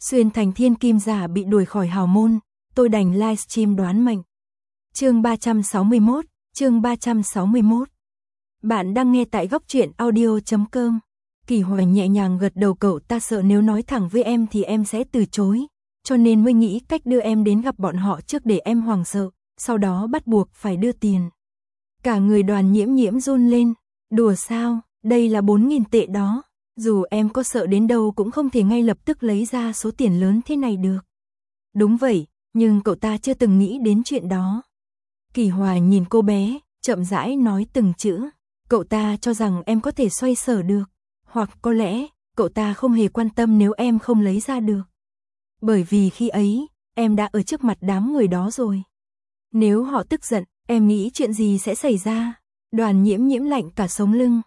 Xuyên thành thiên kim giả bị đuổi khỏi hào môn, tôi đành livestream đoán mệnh. Chương 361. Bạn đang nghe tại góc truyện audio.com. Kỳ Hoài nhẹ nhàng gật đầu, cậu ta sợ nếu nói thẳng với em thì em sẽ từ chối, cho nên mới nghĩ cách đưa em đến gặp bọn họ trước để em hoảng sợ, sau đó bắt buộc phải đưa tiền. Cả người Đoàn Nhiễm Nhiễm run lên. Đùa sao, đây là 4.000 tệ đó. Dù em có sợ đến đâu cũng không thể ngay lập tức lấy ra số tiền lớn thế này được. Đúng vậy, nhưng cậu ta chưa từng nghĩ đến chuyện đó. Kỳ Hòa nhìn cô bé, chậm rãi nói từng chữ. Cậu ta cho rằng em có thể xoay sở được, hoặc có lẽ cậu ta không hề quan tâm nếu em không lấy ra được. Bởi vì khi ấy, em đã ở trước mặt đám người đó rồi. Nếu họ tức giận, em nghĩ chuyện gì sẽ xảy ra? Đoàn Nhiễm Nhiễm lạnh cả sống lưng.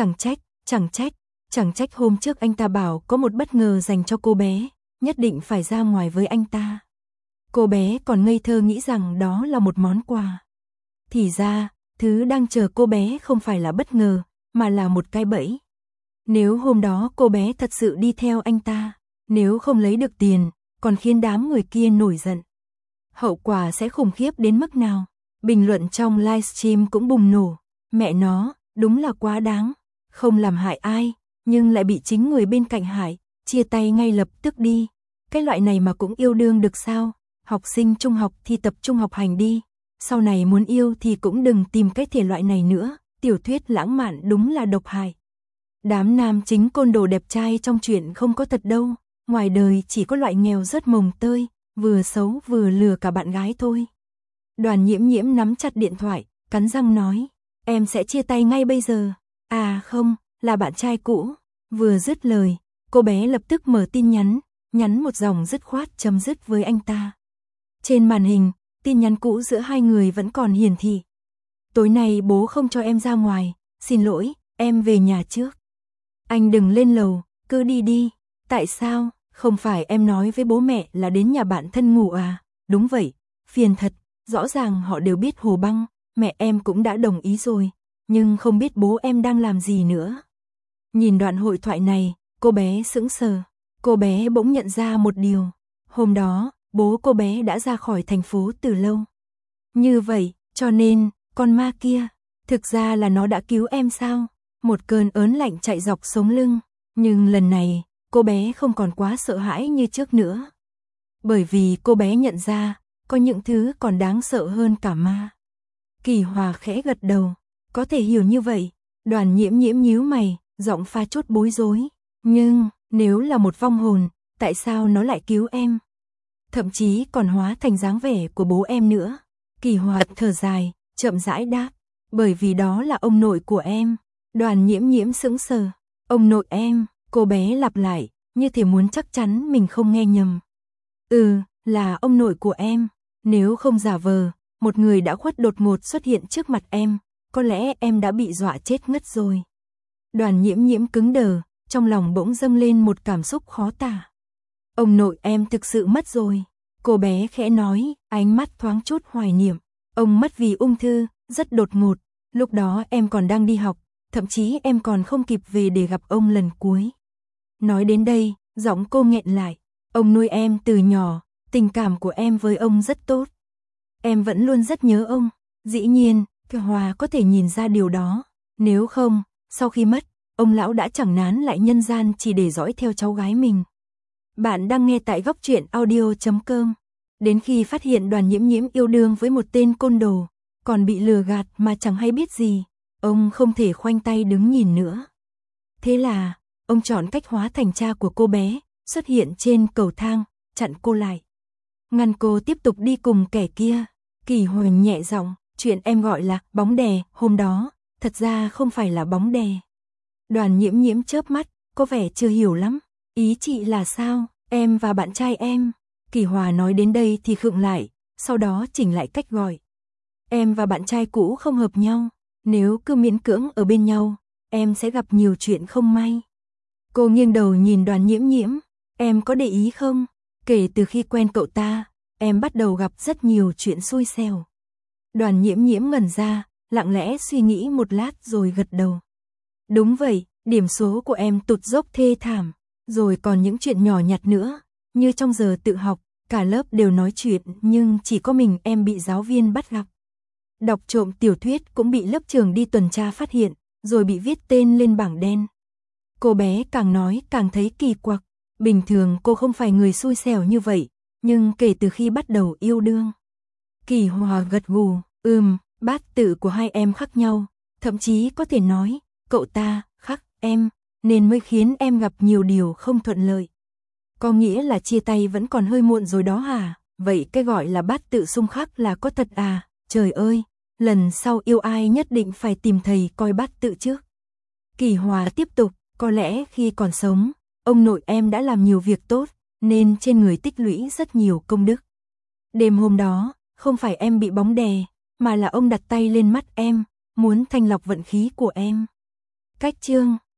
Chẳng trách hôm trước anh ta bảo có một bất ngờ dành cho cô bé, nhất định phải ra ngoài với anh ta. Cô bé còn ngây thơ nghĩ rằng đó là một món quà. Thì ra, thứ đang chờ cô bé không phải là bất ngờ, mà là một cái bẫy. Nếu hôm đó cô bé thật sự đi theo anh ta, nếu không lấy được tiền, còn khiến đám người kia nổi giận, hậu quả sẽ khủng khiếp đến mức nào? Bình luận trong livestream cũng bùng nổ. Mẹ nó, đúng là quá đáng. Không làm hại ai, nhưng lại bị chính người bên cạnh hại, chia tay ngay lập tức đi. Cái loại này mà cũng yêu đương được sao? Học sinh trung học thì tập trung học hành đi. Sau này muốn yêu thì cũng đừng tìm cái thể loại này nữa. Tiểu thuyết lãng mạn đúng là độc hại. Đám nam chính côn đồ đẹp trai trong truyện không có thật đâu. Ngoài đời chỉ có loại nghèo rớt mồng tơi, vừa xấu vừa lừa cả bạn gái thôi. Đoàn Nhiễm Nhiễm nắm chặt điện thoại, cắn răng nói. Em sẽ chia tay ngay bây giờ. À không, là bạn trai cũ. Vừa dứt lời, cô bé lập tức mở tin nhắn một dòng dứt khoát chấm dứt với anh ta. Trên màn hình, tin nhắn cũ giữa hai người vẫn còn hiển thị. Tối nay bố không cho em ra ngoài, xin lỗi, em về nhà trước. Anh đừng lên lầu, cứ đi đi. Tại sao, không phải em nói với bố mẹ là đến nhà bạn thân ngủ à? Đúng vậy, phiền thật, rõ ràng họ đều biết Hồ Băng, mẹ em cũng đã đồng ý rồi, nhưng không biết bố em đang làm gì nữa. Nhìn đoạn hội thoại này, cô bé sững sờ. Cô bé bỗng nhận ra một điều. Hôm đó, bố cô bé đã ra khỏi thành phố từ lâu. Như vậy, cho nên, con ma kia, thực ra là nó đã cứu em sao? Một cơn ớn lạnh chạy dọc sống lưng. Nhưng lần này, cô bé không còn quá sợ hãi như trước nữa. Bởi vì cô bé nhận ra, có những thứ còn đáng sợ hơn cả ma. Kỳ Hòa khẽ gật đầu. Có thể hiểu như vậy. Đoàn Nhiễm Nhiễm nhíu mày, giọng pha chút bối rối. Nhưng, nếu là một vong hồn, tại sao nó lại cứu em? Thậm chí còn hóa thành dáng vẻ của bố em nữa. Kỳ Hòa thở dài, chậm rãi đáp. Bởi vì đó là ông nội của em. Đoàn Nhiễm Nhiễm sững sờ. Ông nội em, cô bé lặp lại, như thể muốn chắc chắn mình không nghe nhầm. Là ông nội của em. Nếu không giả vờ, một người đã khuất đột ngột xuất hiện trước mặt em, có lẽ em đã bị dọa chết ngất rồi. Đoàn Nhiễm Nhiễm cứng đờ, trong lòng bỗng dâng lên một cảm xúc khó tả. Ông nội em thực sự mất rồi. Cô bé khẽ nói, ánh mắt thoáng chút hoài niệm. Ông mất vì ung thư, rất đột ngột. Lúc đó em còn đang đi học, thậm chí em còn không kịp về để gặp ông lần cuối. Nói đến đây, giọng cô nghẹn lại. Ông nuôi em từ nhỏ, tình cảm của em với ông rất tốt. Em vẫn luôn rất nhớ ông. Dĩ nhiên, Kỳ Hòa có thể nhìn ra điều đó. Nếu không, sau khi mất, ông lão đã chẳng nán lại nhân gian chỉ để dõi theo cháu gái mình. Bạn đang nghe tại góc truyện audio.com. Đến khi phát hiện Đoàn Nhiễm Nhiễm yêu đương với một tên côn đồ, còn bị lừa gạt mà chẳng hay biết gì, ông không thể khoanh tay đứng nhìn nữa. Thế là, ông chọn cách hóa thành cha của cô bé, xuất hiện trên cầu thang, chặn cô lại. Ngăn cô tiếp tục đi cùng kẻ kia. Kỳ Hoành nhẹ giọng, chuyện em gọi là bóng đè hôm đó, thật ra không phải là bóng đè. Đoàn Nhiễm Nhiễm chớp mắt, có vẻ chưa hiểu lắm. Ý chị là sao, em và bạn trai em? Kỳ Hòa nói đến đây thì khựng lại, sau đó chỉnh lại cách gọi. Em và bạn trai cũ không hợp nhau, nếu cứ miễn cưỡng ở bên nhau, em sẽ gặp nhiều chuyện không may. Cô nghiêng đầu nhìn Đoàn Nhiễm Nhiễm, em có để ý không? Kể từ khi quen cậu ta, em bắt đầu gặp rất nhiều chuyện xui xẻo. Đoàn Nhiễm Nhiễm ngẩn ra, lặng lẽ suy nghĩ một lát rồi gật đầu. Đúng vậy, điểm số của em tụt dốc thê thảm, rồi còn những chuyện nhỏ nhặt nữa. như trong giờ tự học, cả lớp đều nói chuyện nhưng chỉ có mình em bị giáo viên bắt gặp. Đọc trộm tiểu thuyết cũng bị lớp trưởng đi tuần tra phát hiện, rồi bị viết tên lên bảng đen. Cô bé càng nói càng thấy kỳ quặc, bình thường cô không phải người xui xẻo như vậy, nhưng kể từ khi bắt đầu yêu đương. Kỳ Hòa gật gù, bát tự của hai em khác nhau, thậm chí có thể nói, cậu ta khác em, nên mới khiến em gặp nhiều điều không thuận lợi. Có nghĩa là chia tay vẫn còn hơi muộn rồi đó hả? Vậy cái gọi là bát tự xung khắc là có thật à? Trời ơi, lần sau yêu ai nhất định phải tìm thầy coi bát tự trước. Kỳ Hòa tiếp tục, có lẽ khi còn sống, ông nội em đã làm nhiều việc tốt, nên trên người tích lũy rất nhiều công đức. Đêm hôm đó, không phải em bị bóng đè, mà là ông đặt tay lên mắt em, muốn thanh lọc vận khí của em. Cách chương